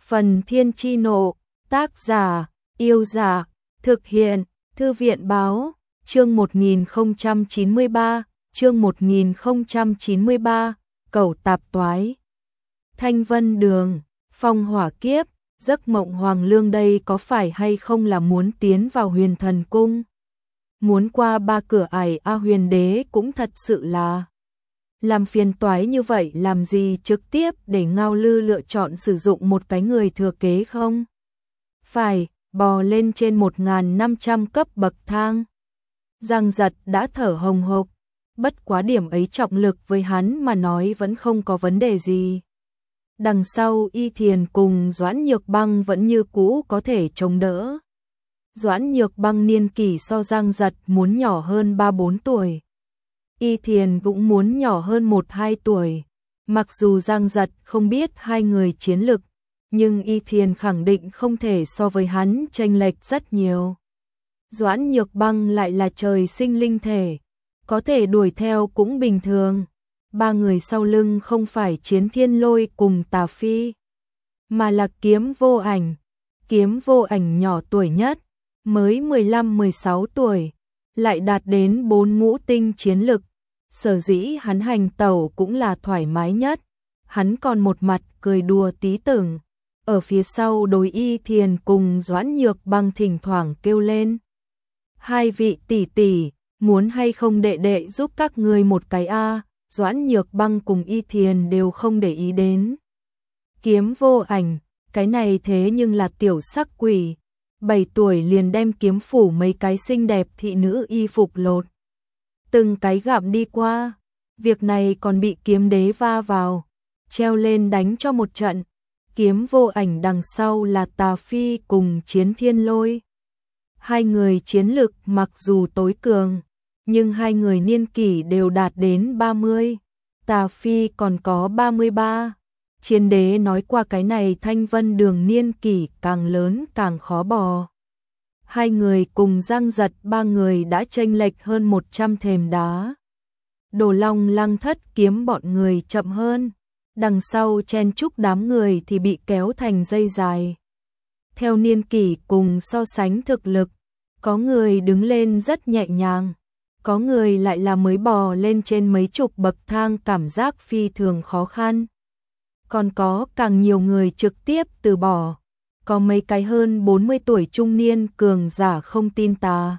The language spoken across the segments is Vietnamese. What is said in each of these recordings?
Phần Thiên Chi Nộ, tác giả, Yêu Giả, thực hiện, Thư viện Báo, chương 1093, chương 1093, Cẩu Tạp Toái. Thanh Vân Đường, Phong Hỏa Kiếp, giấc mộng Hoàng Lương đây có phải hay không là muốn tiến vào Huyền Thần Cung? Muốn qua 3 cửa ải Huyền Đế cũng thật sự là làm phiền toái như vậy, làm gì trực tiếp để Ngao Lư lựa chọn sử dụng một cái người thừa kế không? Phải, bò lên trên 1500 cấp bậc thang. Giang Giật đã thở hồng hộc, bất quá điểm ấy trọng lực với hắn mà nói vẫn không có vấn đề gì. Đằng sau Y Thiền cùng Doãn Nhược Băng vẫn như cũ có thể chống đỡ. Doãn Nhược Băng niên kỷ so Giang Giật muốn nhỏ hơn 3-4 tuổi. Y Thiền cũng muốn nhỏ hơn 1-2 tuổi. Mặc dù Giang Giật không biết hai người chiến lực, nhưng Y Thiền khẳng định không thể so với hắn chênh lệch rất nhiều. Doãn Nhược Băng lại là trời sinh linh thể, có thể đuổi theo cũng bình thường. Ba người sau lưng không phải Chiến Thiên Lôi cùng Tà Phi, mà là Kiếm Vô Ảnh. Kiếm Vô Ảnh nhỏ tuổi nhất, mới 15-16 tuổi, lại đạt đến 4 ngũ tinh chiến lực. Sở dĩ hắn hành tẩu cũng là thoải mái nhất. Hắn còn một mặt cười đùa tí tưởng. Ở phía sau đối Y Thiền cùng Doãn Nhược Băng thỉnh thoảng kêu lên: hai vị tỷ tỷ, muốn hay không đệ đệ giúp các ngươi một cái a? Doãn Nhược Băng cùng Y Thiền đều không để ý đến Kiếm Vô Ảnh, cái này thế nhưng là tiểu sắc quỷ, 7 tuổi liền đem kiếm phủ mấy cái xinh đẹp thị nữ y phục lột từng cái gặm đi qua. Việc này còn bị Kiếm Đế va vào, treo lên đánh cho một trận. Kiếm Vô Ảnh đằng sau là Tà Phi cùng Chiến Thiên Lôi. Hai người chiến lực mặc dù tối cường, nhưng hai người niên kỷ đều đạt đến 30. Tà Phi còn có 33. Chiến Đế nói qua cái này Thanh Vân Đường niên kỷ càng lớn càng khó bò. Hai người cùng Giang Giật ba người đã chênh lệch hơn 100 thềm đá. Đồ Long Lăng Thất Kiếm bọn người chậm hơn, đằng sau chen chúc đám người thì bị kéo thành dây dài. Theo niên kỷ cùng so sánh thực lực, có người đứng lên rất nhẹ nhàng, có người lại là mới bò lên trên mấy chục bậc thang cảm giác phi thường khó khăn. Còn có càng nhiều người trực tiếp từ bỏ. Có mấy cái hơn 40 tuổi trung niên cường giả không tin tà,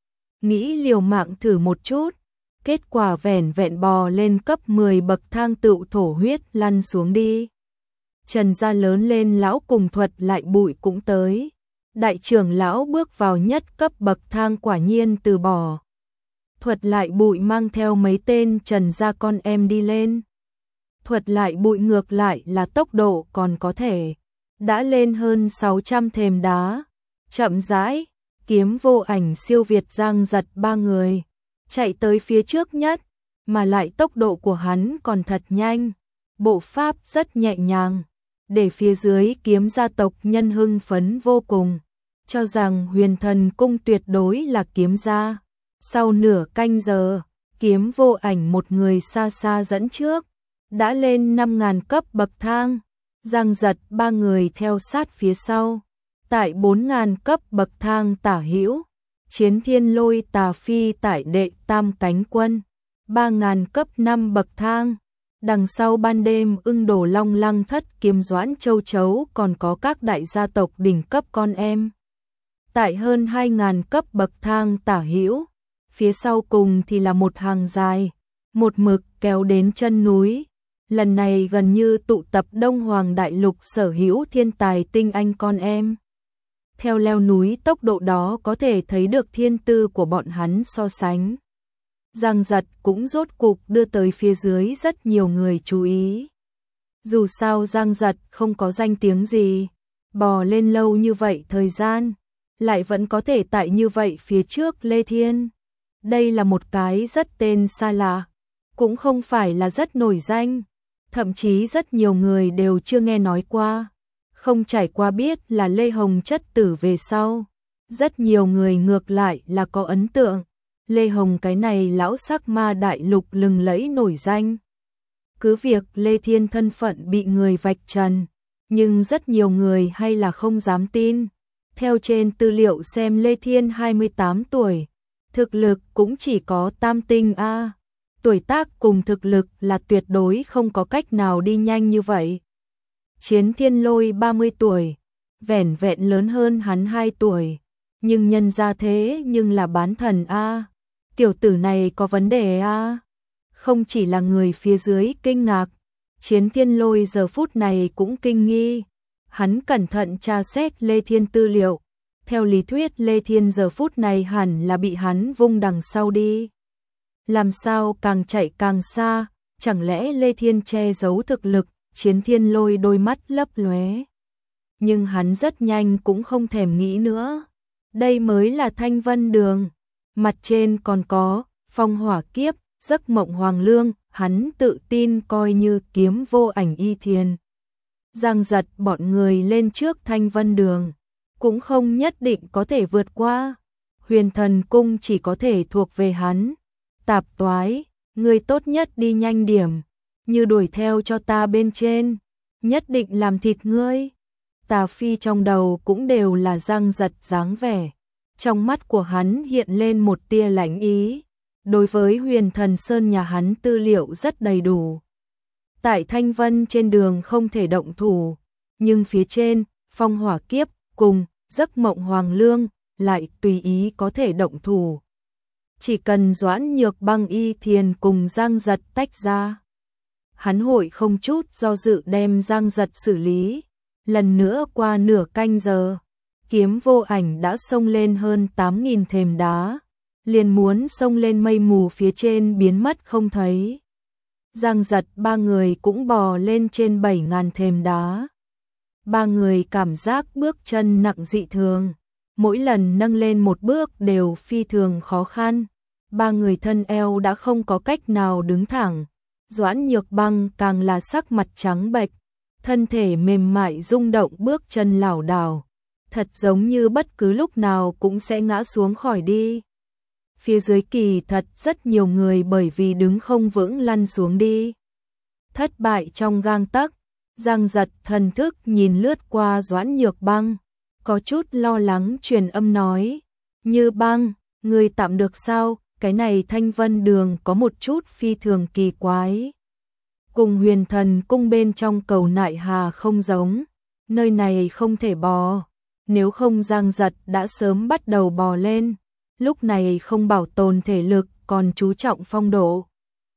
nghĩ liều mạng thử một chút, kết quả vẻn vẹn bò lên cấp 10 bậc thang tựu thổ huyết lăn xuống đi. Trần gia lớn lên lão cùng Thuật Lại Bụi cũng tới. Đại trưởng lão bước vào nhất cấp bậc thang quả nhiên từ bỏ. Thuật Lại Bụi mang theo mấy tên Trần gia con em đi lên. Thuật Lại Bụi ngược lại là tốc độ còn có thể, đã lên hơn 600 thềm đá. Chậm rãi, Kiếm Vô Ảnh siêu việt Giang Giật ba người, chạy tới phía trước nhất, mà lại tốc độ của hắn còn thật nhanh, bộ pháp rất nhẹ nhàng, để phía dưới Kiếm gia tộc nhân hưng phấn vô cùng, cho rằng Huyền Thần Cung tuyệt đối là Kiếm gia. Sau nửa canh giờ, Kiếm Vô Ảnh một người xa xa dẫn trước, đã lên 5000 cấp bậc thang. Giang Giật ba người theo sát phía sau. Tại 4000 cấp bậc thang tả hữu, Chiến Thiên Lôi Tà Phi tại đệ tam cánh quân. 3000 cấp 5 bậc thang. Đằng sau ban đêm ưng Đồ Long Lăng Thất Kiếm Doãn Châu Chấu còn có các đại gia tộc đỉnh cấp con em. Tại hơn 2000 cấp bậc thang tả hữu, phía sau cùng thì là một hàng dài, một mực kéo đến chân núi. Lần này gần như tụ tập Đông Hoàng Đại Lục sở hữu thiên tài tinh anh con em. Theo leo núi tốc độ đó có thể thấy được thiên tư của bọn hắn so sánh. Giang Giật cũng rốt cục đưa tới phía dưới rất nhiều người chú ý. Dù sao Giang Giật không có danh tiếng gì, bò lên lâu như vậy thời gian, lại vẫn có thể tại như vậy phía trước Lê Thiên. Đây là một cái rất tên xa lạ, cũng không phải là rất nổi danh. Thậm chí rất nhiều người đều chưa nghe nói qua, không trải qua biết là Lê Hồng chất tử về sau. Rất nhiều người ngược lại là có ấn tượng, Lê Hồng cái này lão sắc ma đại lục lừng lẫy nổi danh. Cứ việc Lê Thiên thân phận bị người vạch trần, Nhưng rất nhiều người hay là không dám tin. Theo trên tư liệu xem Lê Thiên 28 tuổi, thực lực cũng chỉ có tam tinh A. Tuổi tác cùng thực lực là tuyệt đối không có cách nào đi nhanh như vậy. Chiến Thiên Lôi 30 tuổi, vẻn vẹn lớn hơn hắn 2 tuổi, nhưng nhân ra thế nhưng là bán thần A. Tiểu tử này có vấn đề A. Không chỉ là người phía dưới kinh ngạc, Chiến Thiên Lôi giờ phút này cũng kinh nghi. Hắn cẩn thận tra xét Lê Thiên tư liệu. Theo lý thuyết Lê Thiên giờ phút này hẳn là bị hắn vung đằng sau đi. Làm sao càng chạy càng xa, chẳng lẽ Lê Thiên che giấu thực lực? Chiến Thiên Lôi đôi mắt lấp lóe. Nhưng hắn rất nhanh cũng không thèm nghĩ nữa. Đây mới là Thanh Vân Đường. Mặt trên còn có Phong Hỏa Kiếp, Giấc Mộng Hoàng Lương, hắn tự tin coi như kiếm vô ảnh y thiền. Giang Giật bọn người lên trước Thanh Vân Đường, cũng không nhất định có thể vượt qua. Huyền Thần Cung chỉ có thể thuộc về hắn. Tạp toái, người tốt nhất đi nhanh điểm, như đuổi theo cho ta bên trên, nhất định làm thịt ngươi. Tà Phi trong đầu cũng đều là Giang Giật dáng vẻ. Trong mắt của hắn hiện lên một tia lãnh ý. Đối với Huyền Thần Sơn nhà hắn tư liệu rất đầy đủ. Tại Thanh Vân trên đường không thể động thủ, nhưng phía trên, Phong Hỏa Kiếp cùng Giấc Mộng Hoàng Lương lại tùy ý có thể động thủ. Chỉ cần Doãn Nhược Băng y thiền cùng Giang Giật tách ra, hắn hội không chút do dự đem Giang Giật xử lý. Lần nữa qua nửa canh giờ, kiếm vô ảnh đã xông lên hơn 8.000 thềm đá, liền muốn xông lên mây mù phía trên biến mất không thấy. Giang Giật ba người cũng bò lên trên 7.000 thềm đá. Ba người cảm giác bước chân nặng dị thường, mỗi lần nâng lên một bước đều phi thường khó khăn. Ba người thân eo đã không có cách nào đứng thẳng. Doãn Nhược Băng càng là sắc mặt trắng bệch, thân thể mềm mại rung động, bước chân lảo đảo, thật giống như bất cứ lúc nào cũng sẽ ngã xuống khỏi đi. Phía dưới kỳ thật rất nhiều người bởi vì đứng không vững lăn xuống đi. Thất bại trong gang tấc, Giang Giật thần thức nhìn lướt qua Doãn Nhược Băng, có chút lo lắng truyền âm nói: Như Băng, người tạm được sao? Cái này Thanh Vân Đường có một chút phi thường kỳ quái. Cùng Huyền Thần Cung bên trong cầu Nại Hà không giống, nơi này không thể bò. Nếu không Giang Giật đã sớm bắt đầu bò lên, lúc này không bảo tồn thể lực còn chú trọng phong độ.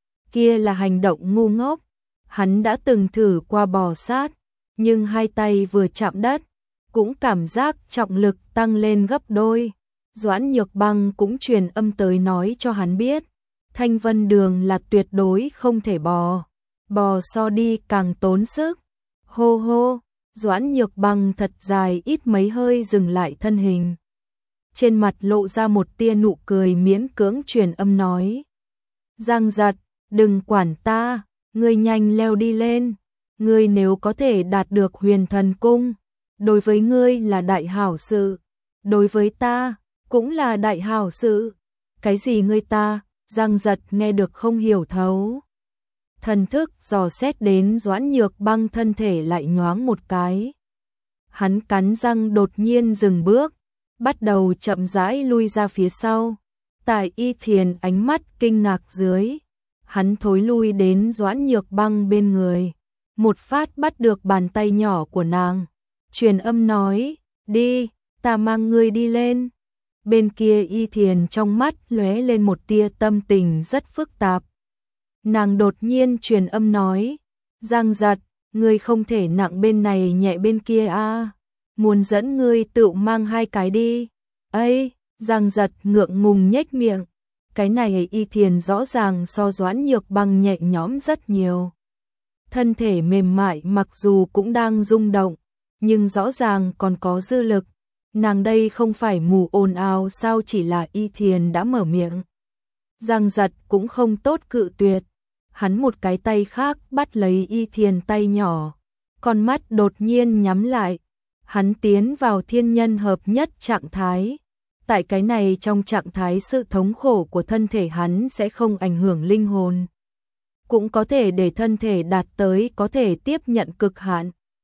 Kia là hành động ngu ngốc, hắn đã từng thử qua bò sát, nhưng hai tay vừa chạm đất, cũng cảm giác trọng lực tăng lên gấp đôi. Doãn Nhược Băng cũng truyền âm tới nói cho hắn biết, Thanh Vân Đường là tuyệt đối không thể bò, bò so đi càng tốn sức. Hô hô, Doãn Nhược Băng thật dài ít mấy hơi dừng lại thân hình. Trên mặt lộ ra một tia nụ cười miễn cưỡng truyền âm nói: Giang Giật, đừng quản ta, ngươi nhanh leo đi lên. Ngươi nếu có thể đạt được Huyền Thần Cung, đối với ngươi là đại hảo sự, đối với ta cũng là đại hảo sự. Cái gì ngươi ta? Giang Giật nghe được không hiểu thấu. Thần thức dò xét đến Doãn Nhược Băng thân thể lại nhoáng một cái. Hắn cắn răng đột nhiên dừng bước, bắt đầu chậm rãi lui ra phía sau. Tại Y Thiền ánh mắt kinh ngạc dưới, hắn thối lui đến Doãn Nhược Băng bên người, một phát bắt được bàn tay nhỏ của nàng, truyền âm nói: Đi, ta mang ngươi đi lên. Bên kia Y Thiền trong mắt lóe lên một tia tâm tình rất phức tạp. Nàng đột nhiên truyền âm nói: Giang Giật, ngươi không thể nặng bên này nhẹ bên kia a, muốn dẫn ngươi tự mang hai cái đi. Ây, Giang Giật ngượng ngùng nhếch miệng. Cái này Y Thiền rõ ràng so Doãn Nhược Băng nhẹ nhõm rất nhiều. Thân thể mềm mại mặc dù cũng đang rung động, nhưng rõ ràng còn có dư lực. Nàng đây không phải mù ồn ào sao, chỉ là Y Thiền đã mở miệng. Giang Giật cũng không tốt cự tuyệt. Hắn một cái tay khác bắt lấy Y Thiền tay nhỏ, con mắt đột nhiên nhắm lại. Hắn tiến vào thiên nhân hợp nhất trạng thái. Tại cái này trong trạng thái sự thống khổ của thân thể hắn sẽ không ảnh hưởng linh hồn, cũng có thể để thân thể đạt tới có thể tiếp nhận cực hạn.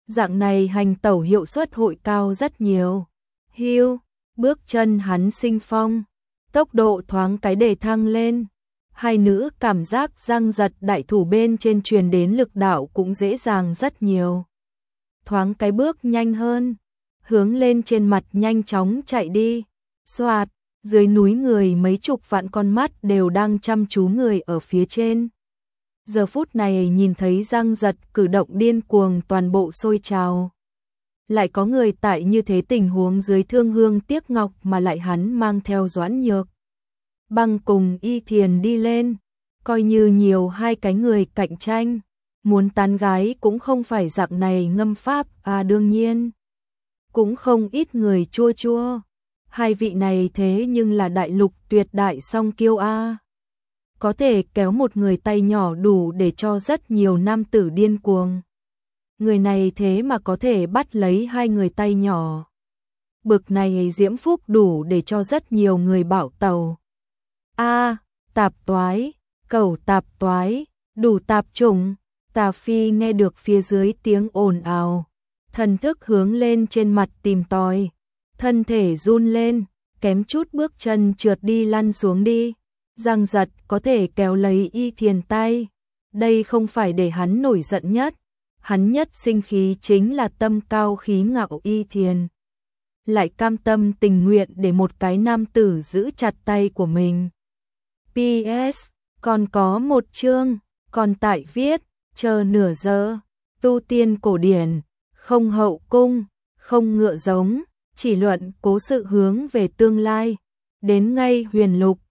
Dạng này hành tẩu hiệu suất hội cao rất nhiều. Hiu, bước chân hắn sinh phong, tốc độ thoáng cái để thăng lên. Hai nữ cảm giác răng giật đại thủ bên trên truyền đến lực đạo cũng dễ dàng rất nhiều. Thoáng cái bước nhanh hơn, hướng lên trên mặt nhanh chóng chạy đi. Xoạt, dưới núi người mấy chục vạn con mắt đều đang chăm chú người ở phía trên. Giờ phút này nhìn thấy răng giật cử động điên cuồng toàn bộ sôi trào. Lại có người tại như thế tình huống dưới thương hương tiếc ngọc mà lại hắn mang theo Doãn Nhược Băng cùng Y Thiền đi lên, coi như nhiều hai cái người cạnh tranh, muốn tán gái cũng không phải dạng này ngâm pháp, đương nhiên. Cũng không ít người chua chua, hai vị này thế nhưng là đại lục tuyệt đại song kiêu a. Có thể kéo một người tay nhỏ đủ để cho rất nhiều nam tử điên cuồng. Người này thế mà có thể bắt lấy hai người tay nhỏ. Bực này diễm phúc đủ để cho rất nhiều người bảo tàu. Tạp toái, cẩu tạp toái, đủ tạp chủng. Tà Phi nghe được phía dưới tiếng ồn ào, thần thức hướng lên trên mặt tìm tòi, thân thể run lên, kém chút bước chân trượt đi lăn xuống đi. Răng giật có thể kéo lấy Y Thiền tay, đây không phải để hắn nổi giận nhất, hắn nhất sinh khí chính là tâm cao khí ngạo Y Thiền. Lại cam tâm tình nguyện để một cái nam tử giữ chặt tay của mình. PS, còn có một chương, còn tại viết, chờ nửa giờ, tu tiên cổ điển, không hậu cung, không ngựa giống, chỉ luận cố sự hướng về tương lai, đến ngay huyền lục.